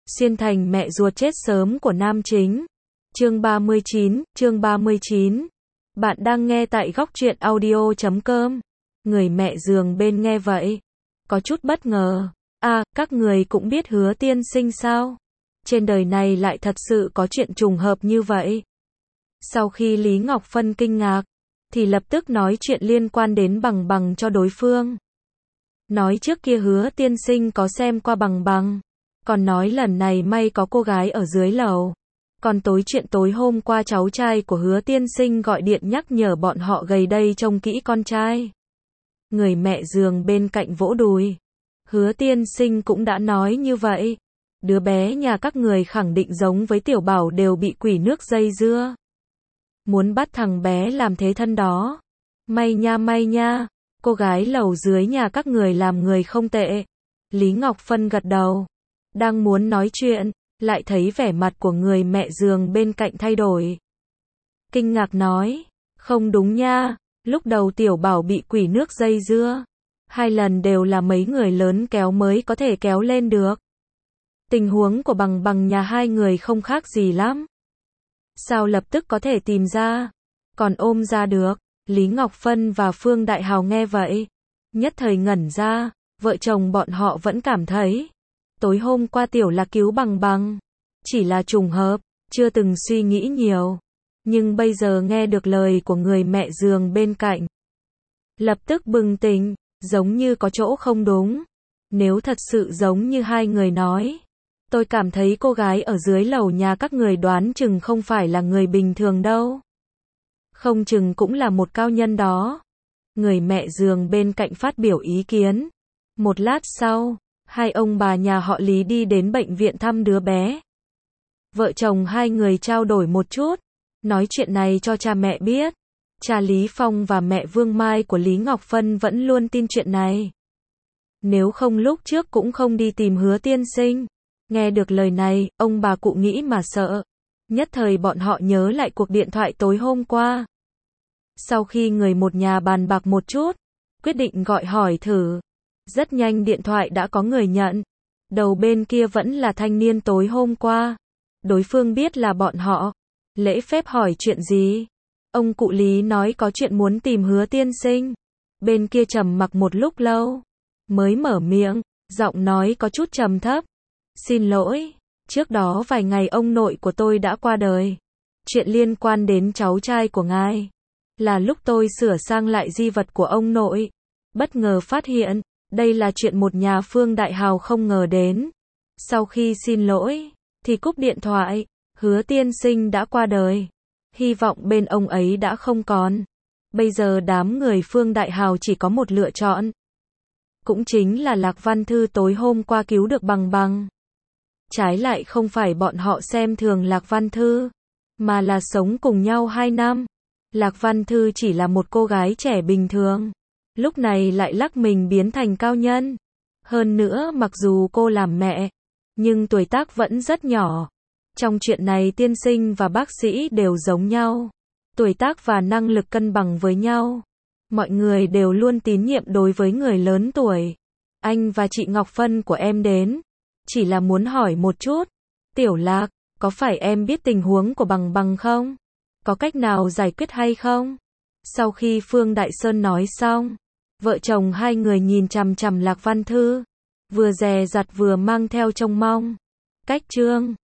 Xuyên thành mẹ ruột chết sớm của nam chính. Chương 39. Bạn đang nghe tại góc truyện audio.com. Người mẹ giường bên nghe vậy, có chút bất ngờ. Các người cũng biết Hứa tiên sinh sao? Trên đời này lại thật sự có chuyện trùng hợp như vậy. Sau khi Lý Ngọc Phân kinh ngạc, thì lập tức nói chuyện liên quan đến Bằng Bằng cho đối phương. Nói trước kia Hứa tiên sinh có xem qua Bằng Bằng, còn nói lần này may có cô gái ở dưới lầu. Còn chuyện tối hôm qua cháu trai của Hứa tiên sinh gọi điện nhắc nhở bọn họ gầy đây trông kỹ con trai. Người mẹ giường bên cạnh vỗ đùi. Hứa tiên sinh cũng đã nói như vậy. Đứa bé nhà các người khẳng định giống với Tiểu Bảo đều bị quỷ nước dây dưa. Muốn bắt thằng bé làm thế thân đó. May nha, cô gái lầu dưới nhà các người làm người không tệ. Lý Ngọc Phân gật đầu. Đang muốn nói chuyện, lại thấy vẻ mặt của người mẹ giường bên cạnh thay đổi. Kinh ngạc nói, không đúng nha, lúc đầu Tiểu Bảo bị quỷ nước dây dưa. 2 lần đều là mấy người lớn kéo mới có thể kéo lên được. Tình huống của Bằng Bằng nhà hai người không khác gì lắm. Sao lập tức có thể tìm ra, còn ôm ra được? Lý Ngọc Phân và Phương Đại Hào nghe vậy, nhất thời ngẩn ra, vợ chồng bọn họ vẫn cảm thấy, tối hôm qua Tiểu Lạc cứu Bằng Bằng, chỉ là trùng hợp, chưa từng suy nghĩ nhiều. Nhưng bây giờ nghe được lời của người mẹ giường bên cạnh, lập tức bừng tỉnh, giống như có chỗ không đúng. Nếu thật sự giống như hai người nói, tôi cảm thấy cô gái ở dưới lầu nhà các người đoán chừng không phải là người bình thường đâu. Không chừng cũng là một cao nhân đó. Người mẹ giường bên cạnh phát biểu ý kiến. Một lát sau, hai ông bà nhà họ Lý đi đến bệnh viện thăm đứa bé. Vợ chồng hai người trao đổi một chút, nói chuyện này cho cha mẹ biết. Cha Lý Phong và mẹ Vương Mai của Lý Ngọc Phân vẫn luôn tin chuyện này. Nếu không lúc trước cũng không đi tìm Hứa tiên sinh. Nghe được lời này, ông bà cụ nghĩ mà sợ. Nhất thời bọn họ nhớ lại cuộc điện thoại tối hôm qua. Sau khi người một nhà bàn bạc một chút, quyết định gọi hỏi thử. Rất nhanh điện thoại đã có người nhận. Đầu bên kia vẫn là thanh niên tối hôm qua. Đối phương biết là bọn họ. Lễ phép hỏi chuyện gì? Ông cụ Lý nói có chuyện muốn tìm Hứa tiên sinh. Bên kia trầm mặc một lúc lâu, mới mở miệng, giọng nói có chút trầm thấp. Xin lỗi, trước đó vài ngày ông nội của tôi đã qua đời. Chuyện liên quan đến cháu trai của ngài. Là lúc tôi sửa sang lại di vật của ông nội, bất ngờ phát hiện, đây là chuyện một nhà Phương Đại Hào không ngờ đến. Sau khi xin lỗi, thì cúp điện thoại. Hứa tiên sinh đã qua đời. Hy vọng bên ông ấy đã không còn. Bây giờ đám người Phương Đại Hào chỉ có một lựa chọn. Cũng chính là Lạc Văn Thư tối hôm qua cứu được Bằng Bằng. Trái lại không phải bọn họ xem thường Lạc Văn Thư, mà là sống cùng nhau 2 năm. Lạc Văn Thư chỉ là một cô gái trẻ bình thường. Lúc này lại lắc mình biến thành cao nhân. Hơn nữa mặc dù cô làm mẹ, nhưng tuổi tác vẫn rất nhỏ. Trong chuyện này tiên sinh và bác sĩ đều giống nhau. Tuổi tác và năng lực cân bằng với nhau. Mọi người đều luôn tín nhiệm đối với người lớn tuổi. Anh và chị Ngọc Phân của em đến, chỉ là muốn hỏi một chút. Tiểu Lạc, có phải em biết tình huống của Bằng Bằng không? Có cách nào giải quyết hay không? Sau khi Phương Đại Sơn nói xong, vợ chồng hai người nhìn chằm chằm Lạc Văn Thư, vừa dè dặt vừa mang theo trông mong. Cách chương